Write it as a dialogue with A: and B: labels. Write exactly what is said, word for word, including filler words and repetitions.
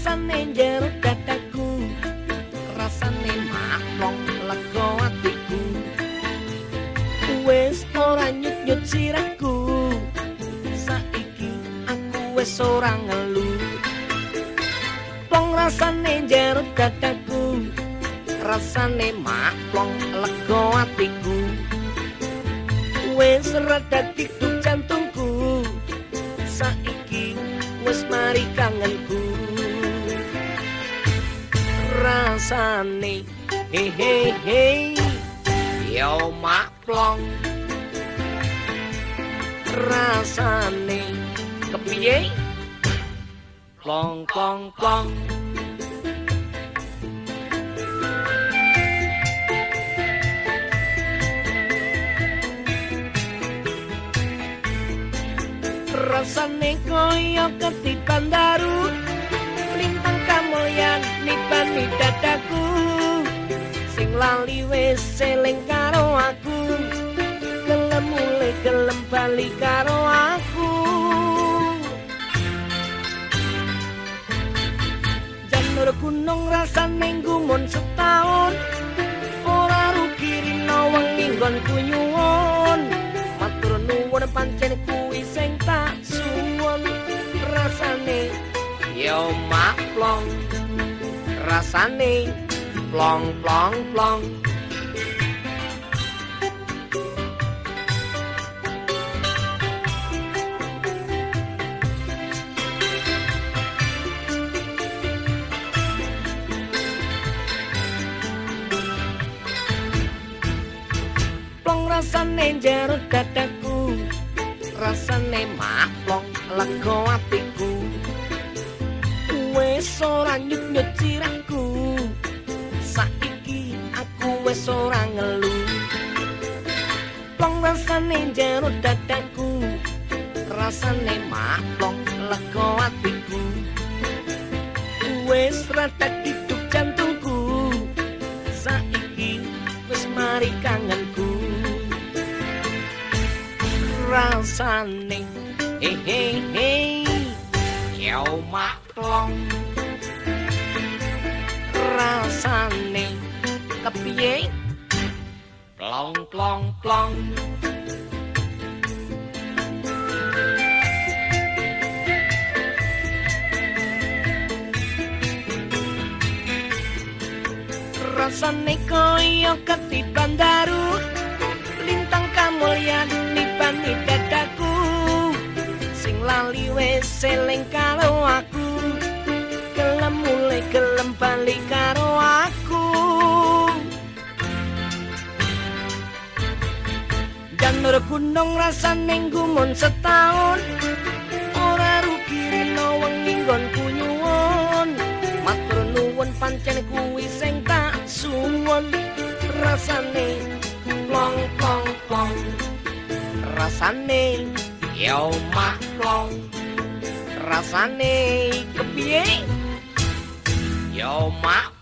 A: rasane jero dadaku rasane maklong lega atiku wis ora nyut-nyut sirahku saiki aku wis ora ngelu plong rasane jero dadaku rasane maklong lega atiku wis rada dikduk jantungku saiki wis mari kangenku rasane he he he yo maklong rasane kepiye plong plong plong rasane koyo ketipan daru lintang kamulyan nibani dadaku sing lali wis eling karo aku gelem mulih gelem bali karo aku janur gunung rasane gumun setahun ora rugi rino wengi nggonku nyuwun matur nuwun pancen kuwi sing tak suwun rasane yo maklong rasane plong plong plong plong rasane jero dadaku rasane maklong lega atiku wis ora nyut-nyut sirahku saiki aku wis ora ngelu plong rasane jero dadaku rasane maklong lega atiku wis rada dikduk jantungku saiki wis mari kangenku rasane he he he yo maklong rasane kepiye plong plong plong rasane koyo ketiban daru lintang kamulyan nibani dadaku sing lali wis eling karo aku gelem mulih gelem bali karo aku janur gunung rasane gumun setahun ora rugi rino wengi nggonku nyuwun matur nuwun pancen kuwi sing tak suwun rasane plong plong plong rasane yo maklong rasane kepiye yo mak